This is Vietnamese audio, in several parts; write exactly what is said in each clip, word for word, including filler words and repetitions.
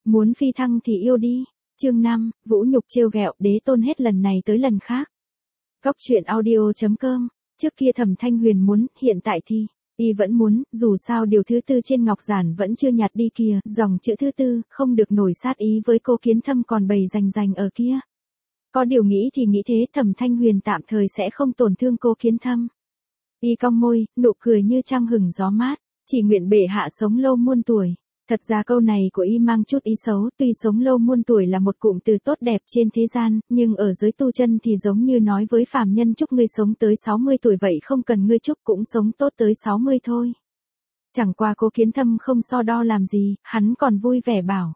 Muốn phi thăng thì yêu đi. Chương năm, Vũ Nhục trêu ghẹo Đế Tôn hết lần này tới lần khác. Góc truyện audio chấm com. Trước kia Thẩm Thanh Huyền muốn, hiện tại thì y vẫn muốn, dù sao điều thứ tư trên ngọc giản vẫn chưa nhạt đi kìa, dòng chữ thứ tư, không được nổi sát ý với cô Kiến Thâm còn bầy rành rành ở kia. Có điều nghĩ thì nghĩ thế, Thẩm Thanh Huyền tạm thời sẽ không tổn thương cô Kiến Thâm. Y cong môi, nụ cười như trăng hừng gió mát, chỉ nguyện bệ hạ sống lâu muôn tuổi. Thật ra câu này của y mang chút ý xấu, tuy sống lâu muôn tuổi là một cụm từ tốt đẹp trên thế gian, nhưng ở giới tu chân thì giống như nói với phàm nhân chúc ngươi sống tới sáu mươi tuổi vậy, không cần ngươi chúc cũng sống tốt tới sáu mươi thôi. Chẳng qua cô Kiến Thâm không so đo làm gì, hắn còn vui vẻ bảo.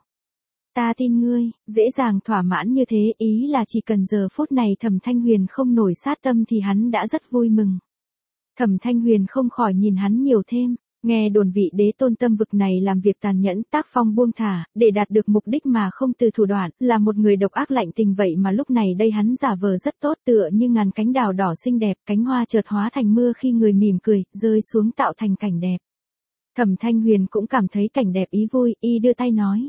Ta tin ngươi, dễ dàng thỏa mãn như thế, ý là chỉ cần giờ phút này Thẩm Thanh Huyền không nổi sát tâm thì hắn đã rất vui mừng. Thẩm Thanh Huyền không khỏi nhìn hắn nhiều thêm. Nghe đồn vị Đế Tôn tâm vực này làm việc tàn nhẫn, tác phong buông thả, để đạt được mục đích mà không từ thủ đoạn, là một người độc ác lạnh tình, vậy mà lúc này đây hắn giả vờ rất tốt, tựa như ngàn cánh đào đỏ xinh đẹp, cánh hoa chợt hóa thành mưa khi người mỉm cười, rơi xuống tạo thành cảnh đẹp. Thẩm Thanh Huyền cũng cảm thấy cảnh đẹp ý vui, y đưa tay nói.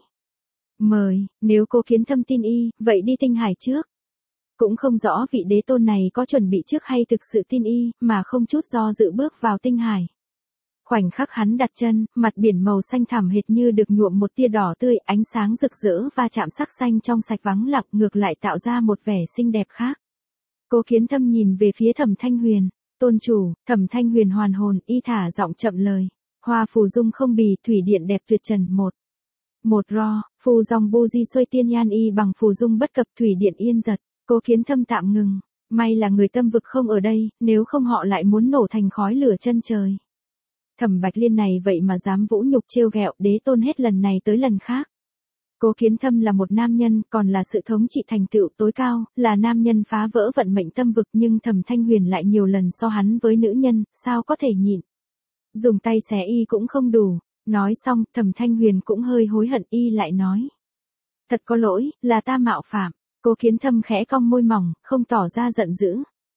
Mời, nếu cô Kiến Thâm tin y, vậy đi Tinh Hải trước. Cũng không rõ vị Đế Tôn này có chuẩn bị trước hay thực sự tin y, mà không chút do dự bước vào Tinh Hải. Khoảnh khắc hắn đặt chân, mặt biển màu xanh thẳm hệt như được nhuộm một tia đỏ tươi, ánh sáng rực rỡ va chạm sắc xanh trong sạch vắng lặng, ngược lại tạo ra một vẻ xinh đẹp khác. Cô Kiến Thâm nhìn về phía Thẩm Thanh Huyền, tôn chủ. Thẩm Thanh Huyền hoàn hồn, y thả giọng chậm lời. Hoa phù dung không bì, thủy điện đẹp tuyệt trần, một. Một ro, phù dòng bu di xuôi tiên nhan y bằng phù dung bất cập, thủy điện yên giật. Cô Kiến Thâm tạm ngừng, may là người tâm vực không ở đây, nếu không họ lại muốn nổ thành khói lửa chân trời. Thẩm Bạch Liên này vậy mà dám vũ nhục trêu ghẹo Đế Tôn hết lần này tới lần khác. Cố Kiến Thâm là một nam nhân, còn là sự thống trị thành tựu tối cao, là nam nhân phá vỡ vận mệnh tâm vực, nhưng Thẩm Thanh Huyền lại nhiều lần so hắn với nữ nhân, sao có thể nhịn. Dùng tay xé y cũng không đủ. Nói xong, Thẩm Thanh Huyền cũng hơi hối hận, y lại nói. Thật có lỗi, là ta mạo phạm. Cố Kiến Thâm khẽ cong môi mỏng, không tỏ ra giận dữ.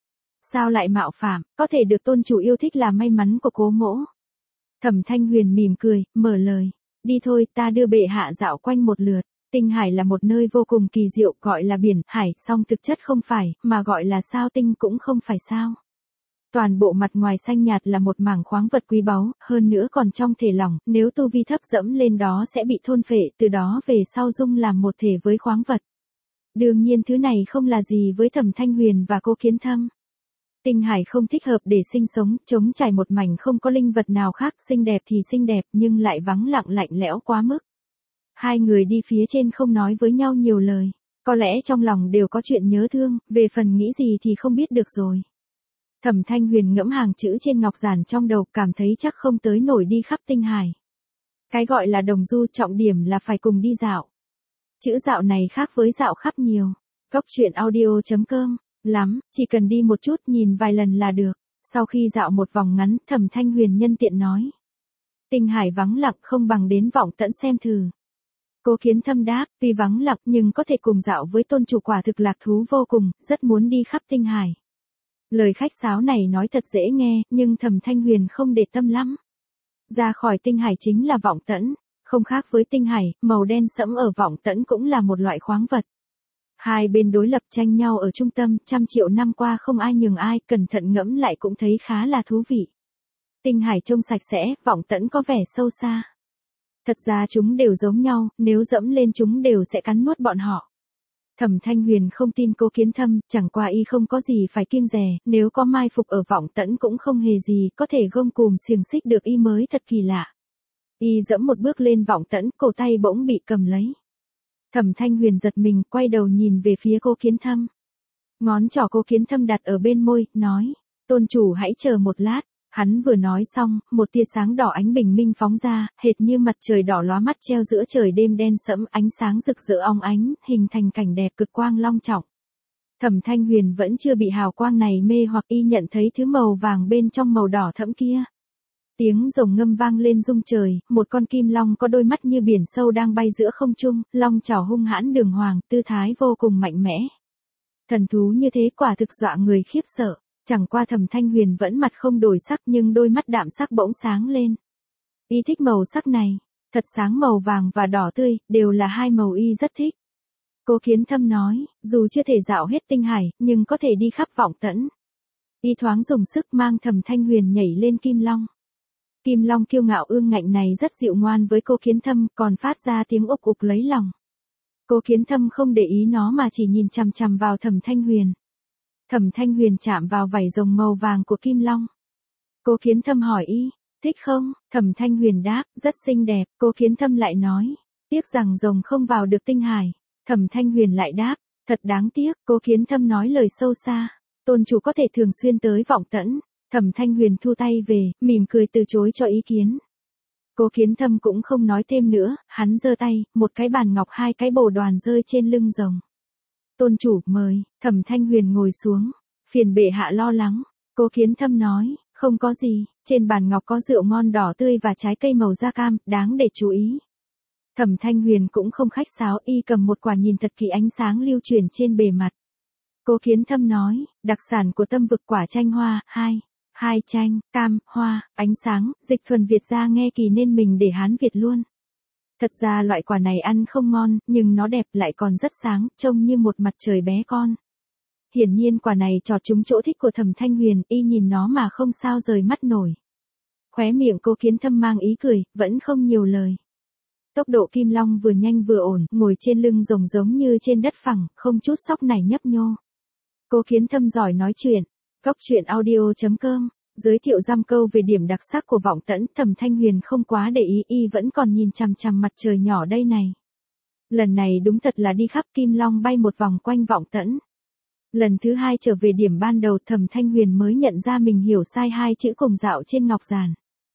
Sao lại mạo phạm, có thể được tôn chủ yêu thích là may mắn của Cố mỗ. Thẩm Thanh Huyền mỉm cười, mở lời. Đi thôi, ta đưa bệ hạ dạo quanh một lượt. Tinh Hải là một nơi vô cùng kỳ diệu, gọi là biển, hải, song thực chất không phải, mà gọi là sao tinh cũng không phải sao. Toàn bộ mặt ngoài xanh nhạt là một mảng khoáng vật quý báu, hơn nữa còn trong thể lỏng, nếu tu vi thấp dẫm lên đó sẽ bị thôn phệ, từ đó về sau dung làm một thể với khoáng vật. Đương nhiên thứ này không là gì với Thẩm Thanh Huyền và cô Kiến Thâm. Tinh Hải không thích hợp để sinh sống, trống trải một mảnh không có linh vật nào khác, xinh đẹp thì xinh đẹp nhưng lại vắng lặng lạnh lẽo quá mức. Hai người đi phía trên không nói với nhau nhiều lời, có lẽ trong lòng đều có chuyện nhớ thương, về phần nghĩ gì thì không biết được rồi. Thẩm Thanh Huyền ngẫm hàng chữ trên ngọc giản trong đầu, cảm thấy chắc không tới nổi đi khắp Tinh Hải. Cái gọi là đồng du trọng điểm là phải cùng đi dạo. Chữ dạo này khác với dạo khắp nhiều. Góc truyện audio chấm com. Lắm, chỉ cần đi một chút, nhìn vài lần là được. Sau khi dạo một vòng ngắn, Thẩm Thanh Huyền nhân tiện nói. Tinh Hải vắng lặng không bằng đến Vọng Tẫn xem thử. Cố Kiến Thâm đáp, tuy vắng lặng nhưng có thể cùng dạo với tôn chủ quả thực lạc thú vô cùng, rất muốn đi khắp Tinh Hải. Lời khách sáo này nói thật dễ nghe, nhưng Thẩm Thanh Huyền không để tâm lắm. Ra khỏi Tinh Hải chính là Vọng Tẫn, không khác với Tinh Hải, màu đen sẫm ở Vọng Tẫn cũng là một loại khoáng vật. Hai bên đối lập tranh nhau ở trung tâm, trăm triệu năm qua không ai nhường ai, cẩn thận ngẫm lại cũng thấy khá là thú vị. Tinh Hải trông sạch sẽ, Vọng Tẫn có vẻ sâu xa. Thật ra chúng đều giống nhau, nếu dẫm lên chúng đều sẽ cắn nuốt bọn họ. Thẩm Thanh Huyền không tin cô Kiến Thâm, chẳng qua y không có gì phải kiêng dè, nếu có mai phục ở Vọng Tẫn cũng không hề gì, có thể gông cùm xiềng xích được y mới thật kỳ lạ. Y dẫm một bước lên Vọng Tẫn, cổ tay bỗng bị cầm lấy. Thẩm Thanh Huyền giật mình, quay đầu nhìn về phía cô Kiến Thâm. Ngón trỏ cô Kiến Thâm đặt ở bên môi, nói, tôn chủ hãy chờ một lát. Hắn vừa nói xong, một tia sáng đỏ ánh bình minh phóng ra, hệt như mặt trời đỏ lóa mắt treo giữa trời đêm đen sẫm, ánh sáng rực rỡ óng ánh, hình thành cảnh đẹp cực quang long trọng. Thẩm Thanh Huyền vẫn chưa bị hào quang này mê hoặc, y nhận thấy thứ màu vàng bên trong màu đỏ thẫm kia. Tiếng rồng ngâm vang lên rung trời, một con kim long có đôi mắt như biển sâu đang bay giữa không trung, long chảo hung hãn đường hoàng, tư thái vô cùng mạnh mẽ. Thần thú như thế quả thực dọa người khiếp sợ. Chẳng qua Thẩm Thanh Huyền vẫn mặt không đổi sắc nhưng đôi mắt đạm sắc bỗng sáng lên. Y thích màu sắc này. Thật sáng màu vàng và đỏ tươi, đều là hai màu y rất thích. Cố Kiến Thâm nói, dù chưa thể dạo hết tinh hải, nhưng có thể đi khắp Vọng Tẫn. Y thoáng dùng sức mang Thẩm Thanh Huyền nhảy lên Kim Long. Kim Long kiêu ngạo ương ngạnh này rất dịu ngoan với Cố Kiến Thâm, còn phát ra tiếng ục ục lấy lòng. Cố Kiến Thâm không để ý nó mà chỉ nhìn chằm chằm vào Thẩm Thanh Huyền. Thẩm Thanh Huyền chạm vào vảy rồng màu vàng của Kim Long. Cố Kiến Thâm hỏi y, thích không? Thẩm Thanh Huyền đáp, rất xinh đẹp. Cố Kiến Thâm lại nói, tiếc rằng rồng không vào được tinh hải. Thẩm Thanh Huyền lại đáp, thật đáng tiếc. Cố Kiến Thâm nói lời sâu xa, tôn chủ có thể thường xuyên tới Vọng Tẫn. Thẩm Thanh Huyền thu tay về, mỉm cười từ chối cho ý kiến. Cố Kiến Thâm cũng không nói thêm nữa, hắn giơ tay, một cái bàn ngọc hai cái bồ đoàn rơi trên lưng rồng. Tôn chủ, mời. Thẩm Thanh Huyền ngồi xuống, phiền bệ hạ lo lắng. Cố Kiến Thâm nói, không có gì, trên bàn ngọc có rượu ngon đỏ tươi và trái cây màu da cam, đáng để chú ý. Thẩm Thanh Huyền cũng không khách sáo, y cầm một quả nhìn thật kỳ ánh sáng lưu chuyển trên bề mặt. Cố Kiến Thâm nói, đặc sản của Tâm Vực quả chanh hoa, hai. Hai chanh, cam, hoa, ánh sáng, dịch thuần Việt ra nghe kỳ nên mình để Hán Việt luôn. Thật ra loại quả này ăn không ngon, nhưng nó đẹp lại còn rất sáng, trông như một mặt trời bé con. Hiển nhiên quả này chọt trúng chỗ thích của Thẩm Thanh Huyền, y nhìn nó mà không sao rời mắt nổi. Khóe miệng Cố Kiến Thâm mang ý cười, vẫn không nhiều lời. Tốc độ Kim Long vừa nhanh vừa ổn, ngồi trên lưng rồng giống như trên đất phẳng, không chút sóc nảy nhấp nhô. Cố Kiến Thâm giỏi nói chuyện. Góc truyện audio chấm com giới thiệu giam câu về điểm đặc sắc của Vọng Tẫn. Thẩm Thanh Huyền không quá để ý, y vẫn còn nhìn chằm chằm mặt trời nhỏ đây này. Lần này đúng thật là đi khắp Kim Long bay một vòng quanh Vọng Tẫn. Lần thứ hai trở về điểm ban đầu, Thẩm Thanh Huyền mới nhận ra mình hiểu sai hai chữ cùng dạo trên ngọc giản.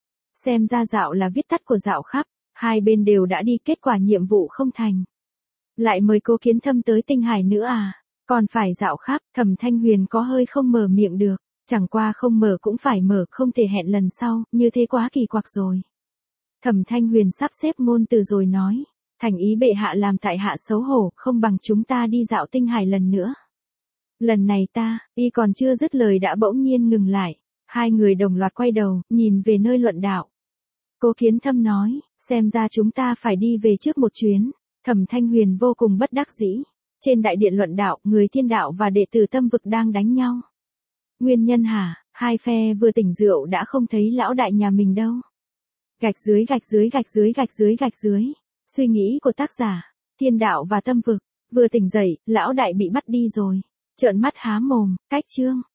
Xem ra dạo là viết tắt của dạo khắp, hai bên đều đã đi, kết quả nhiệm vụ không thành. Lại mời Cố Kiến Thâm tới tinh hải nữa à? Còn phải dạo khắp. Thẩm Thanh Huyền có hơi không mở miệng được, chẳng qua không mở cũng phải mở, không thể hẹn lần sau, như thế quá kỳ quặc rồi. Thẩm Thanh Huyền sắp xếp ngôn từ rồi nói, thành ý bệ hạ làm tại hạ xấu hổ, không bằng chúng ta đi dạo tinh hải lần nữa. Lần này ta, y còn chưa dứt lời đã bỗng nhiên ngừng lại, hai người đồng loạt quay đầu, nhìn về nơi luận đạo. Cố Kiến Thâm nói, xem ra chúng ta phải đi về trước một chuyến. Thẩm Thanh Huyền vô cùng bất đắc dĩ. Trên đại điện luận đạo, người Thiên Đạo và đệ tử Tâm Vực đang đánh nhau. Nguyên nhân hả? Hai phe vừa tỉnh rượu đã không thấy lão đại nhà mình đâu. Gạch dưới gạch dưới gạch dưới gạch dưới gạch dưới. Suy nghĩ của tác giả, Thiên Đạo và Tâm Vực. Vừa tỉnh dậy, lão đại bị bắt đi rồi. Trợn mắt há mồm, cách chương.